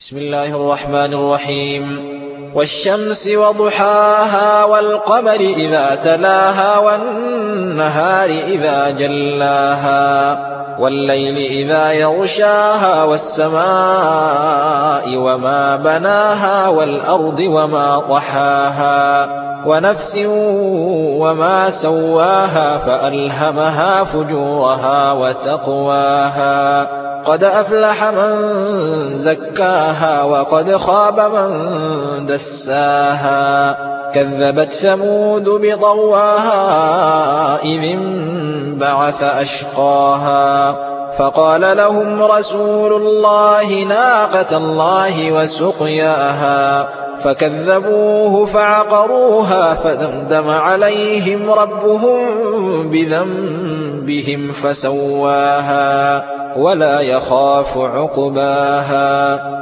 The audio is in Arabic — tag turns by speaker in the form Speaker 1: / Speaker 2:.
Speaker 1: بسم الله الرحمن الرحيم والشمس وضحاها والقمر إذا تلاها والنهار إذا جلاها والليل إذا يغشاها والسماء وما بناها والأرض وما طحاها ونفس وما سواها فألهمها فجورها وتقواها قد أفلح من زكاها وقد خاب من دساها كذبت ثمود بطغواها إذ انبعث أشقاها فقال لهم رسول الله ناقة الله وسقياها فكذبوه فعقروها فدمدم عليهم ربهم بذنبهم فسواها ولا يخاف عقباها